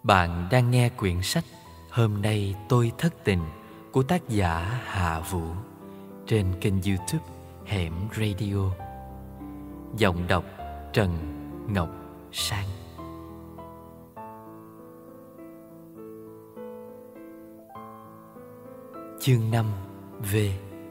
Bạn đang nghe quyển sách Hôm nay tôi thất tình của tác giả Hạ Vũ trên kênh YouTube Hẻm Radio. Giọng đọc Trần Ngọc Sang. Chương 5 về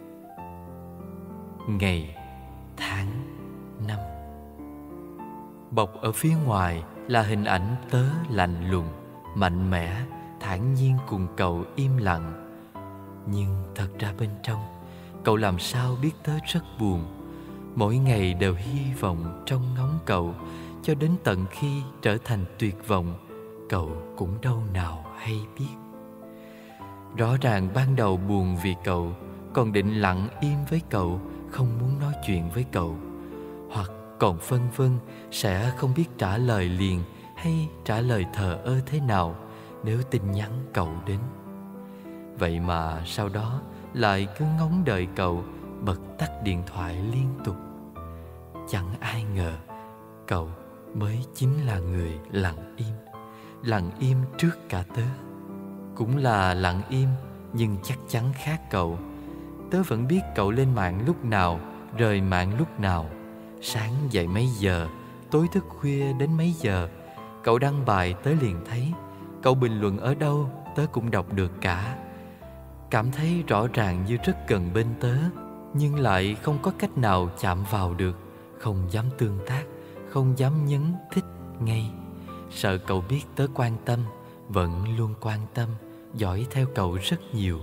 ngày tháng năm. Bọc ở phía ngoài là hình ảnh tớ lạnh lùng, mạnh mẽ, thản nhiên cùng cậu im lặng. Nhưng thật ra bên trong, cậu làm sao biết tớ rất buồn. Mỗi ngày đều hy vọng trông ngóng cậu, cho đến tận khi trở thành tuyệt vọng, cậu cũng đâu nào hay biết. Rõ ràng ban đầu buồn vì cậu, còn định lặng im với cậu, không muốn nói chuyện với cậu, hoặc còn phân vân sẽ không biết trả lời liền hay trả lời thờ ơ thế nào nếu tin nhắn cậu đến. Vậy mà sau đó lại cứ ngóng đợi cậu, bật tắt điện thoại liên tục. Chẳng ai ngờ cậu mới chính là người lặng im trước cả tớ. Cũng là lặng im, nhưng chắc chắn khác cậu. Tớ vẫn biết cậu lên mạng lúc nào, rời mạng lúc nào, sáng dậy mấy giờ, tối thức khuya đến mấy giờ. Cậu đăng bài tớ liền thấy, cậu bình luận ở đâu tớ cũng đọc được cả. Cảm thấy rõ ràng như rất gần bên tớ, nhưng lại không có cách nào chạm vào được. Không dám tương tác, không dám nhấn thích ngay. Sợ cậu biết tớ quan tâm, vẫn luôn quan tâm, dõi theo cậu rất nhiều.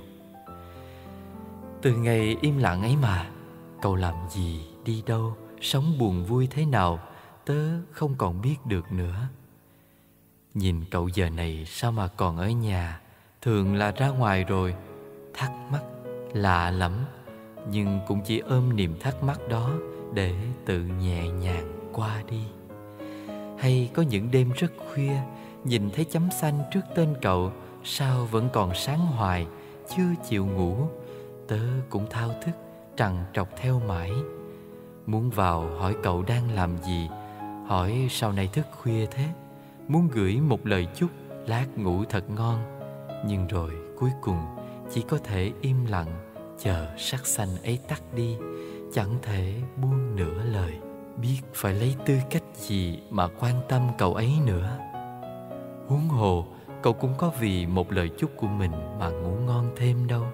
Từ ngày im lặng ấy mà, cậu làm gì, đi đâu, sống buồn vui thế nào, tớ không còn biết được nữa. Nhìn cậu giờ này sao mà còn ở nhà, thường là ra ngoài rồi. Thắc mắc, lạ lắm, nhưng cũng chỉ ôm niềm thắc mắc đó để tự nhẹ nhàng qua đi. Hay có những đêm rất khuya, nhìn thấy chấm xanh trước tên cậu, sao vẫn còn sáng hoài, chưa chịu ngủ. Tớ cũng thao thức, trằn trọc theo mãi. Muốn vào hỏi cậu đang làm gì, hỏi sau này thức khuya thế, muốn gửi một lời chúc lát ngủ thật ngon. Nhưng rồi cuối cùng chỉ có thể im lặng, chờ sắc xanh ấy tắt đi, chẳng thể buông nửa lời. Biết phải lấy tư cách gì mà quan tâm cậu ấy nữa. Huống hồ cậu cũng có vì một lời chúc của mình mà ngủ ngon thêm đâu.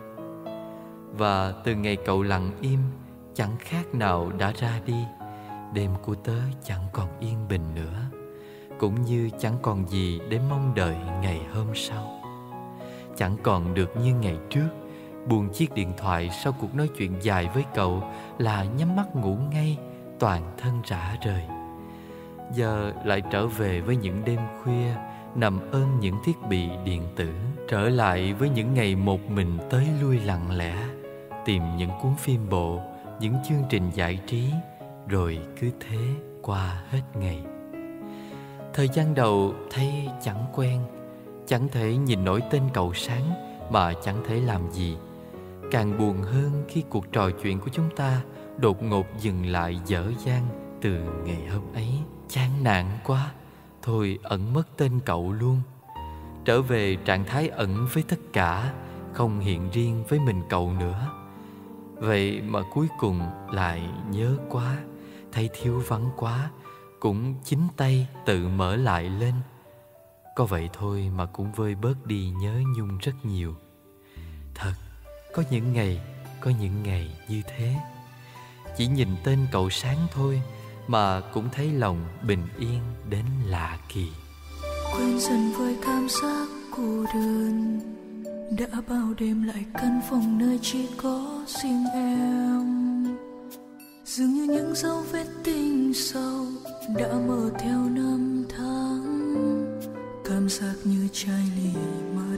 Và từ ngày cậu lặng im, chẳng khác nào đã ra đi, đêm của tớ chẳng còn yên bình nữa, cũng như chẳng còn gì để mong đợi ngày hôm sau. Chẳng còn được như ngày trước, buông chiếc điện thoại sau cuộc nói chuyện dài với cậu là nhắm mắt ngủ ngay, toàn thân rã rời. Giờ lại trở về với những đêm khuya, nằm ôm những thiết bị điện tử, trở lại với những ngày một mình tới lui lặng lẽ, tìm những cuốn phim bộ, những chương trình giải trí, rồi cứ thế qua hết ngày. Thời gian đầu thấy chẳng quen, chẳng thể nhìn nổi tên cậu sáng mà chẳng thể làm gì. Càng buồn hơn khi cuộc trò chuyện của chúng ta đột ngột dừng lại dở dang từ ngày hôm ấy. Chán nản quá, thôi ẩn mất tên cậu luôn. Trở về trạng thái ẩn với tất cả, không hiện riêng với mình cậu nữa. Vậy mà cuối cùng lại nhớ quá, thấy thiếu vắng quá, cũng chính tay tự mở lại lên. Có vậy thôi mà cũng vơi bớt đi nhớ nhung rất nhiều. Thật, có những ngày như thế. Chỉ nhìn tên cậu sáng thôi mà cũng thấy lòng bình yên đến lạ kỳ. Quên dần với cảm giác cô đơn, đã bao đêm lại căn phòng nơi chỉ có riêng em. Dường như những dấu vết tình sâu đã mờ theo năm tháng, cảm giác như chai lì mất,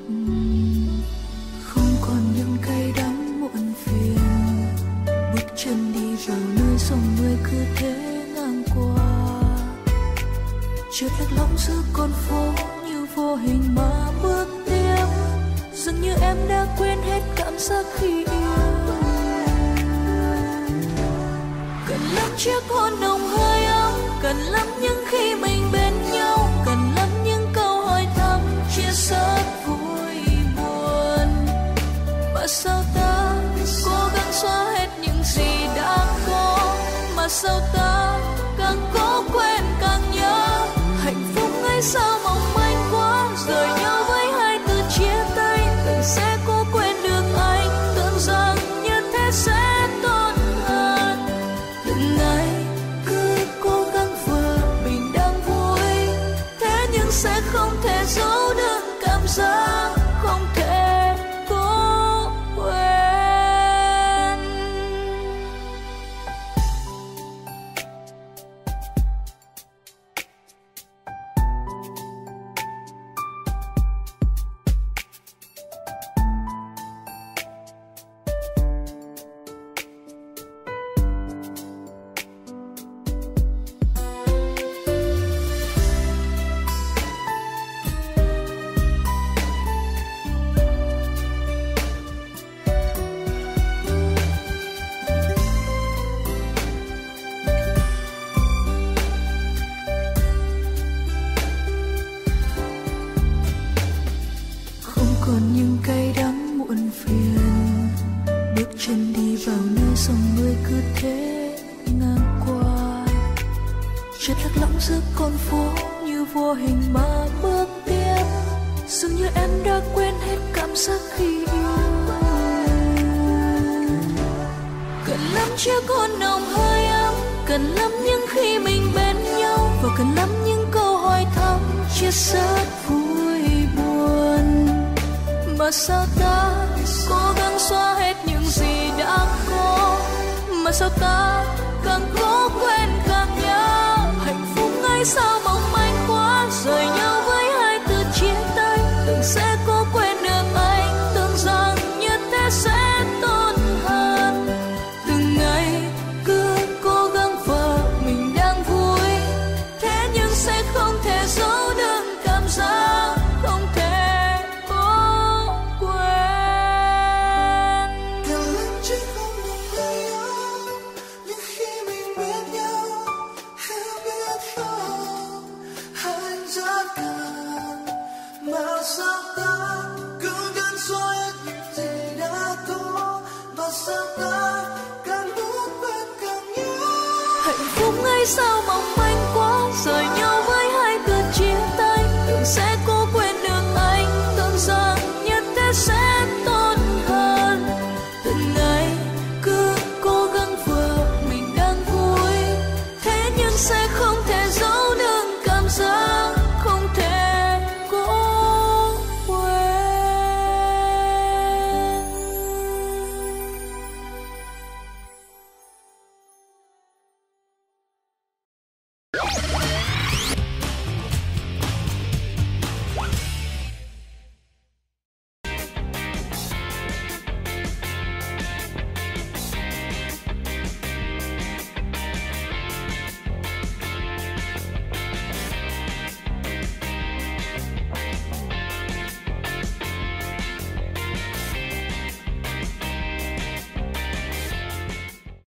không còn những cay đắng muộn phiền. Bước chân đi vào nơi dòng người cứ thế ngang qua, chợt lạc lõng giữa con phố như vô hình mà bước tiếp. Dường như em đã quên hết cảm giác khi yêu. Cần lắm chiếc hôn nồng hơi ấm, cần lắm những khi mình bên nhau, cần lắm những câu hỏi thăm chỉ sao ta cố gắng xóa hết những gì đã có, mà sao ta càng cố quên càng nhớ. Hạnh phúc ấy sao mong manh quá, rời nhau với hai từ chia tay. Tưởng sẽ cố quên được anh, tưởng rằng như thế sẽ tốt hơn. Từng ngày cứ cố gắng vờ mình đang vui, thế nhưng sẽ không thể giấu được cảm giác không thể cố quên. Không còn những cay đắng muộn phiền, bước chân đi vào nơi dòng người cứ thế ngang qua. Chợt lạc lõng giữa con phố như vô hình mà bước tiếp, dường như em đã quên hết cảm giác khi yêu. Cần lắm chiếc hôn nồng hơi ấm, cần lắm những khi mình bên nhau, và cần lắm những câu hỏi thăm chia sẻ vui buồn. Mà sao ta cố gắng xóa hết những gì đã có, mà sao ta càng cố quên càng nhớ. Hạnh phúc ấy sao mong manh quá, rời nhau với hai từ chia tay. Tưởng sẽ cố quên được anh, tưởng rằng như thế sẽ tốt hơn. Từng ngày cứ cố gắng vờ mình đang vui, thế nhưng sẽ không thể giấu được cảm giác không thể cố quên. Cần lắm chiếc hôn nồng hơi ấm, nhưng khi mình bên nhau, hiểu biết không, anh rất cần. Mà sao ta cứ gắng xóa hết những gì đã có, và sao ta càng muốn quên càng nhớ. Hạnh phúc ấy sao mong manh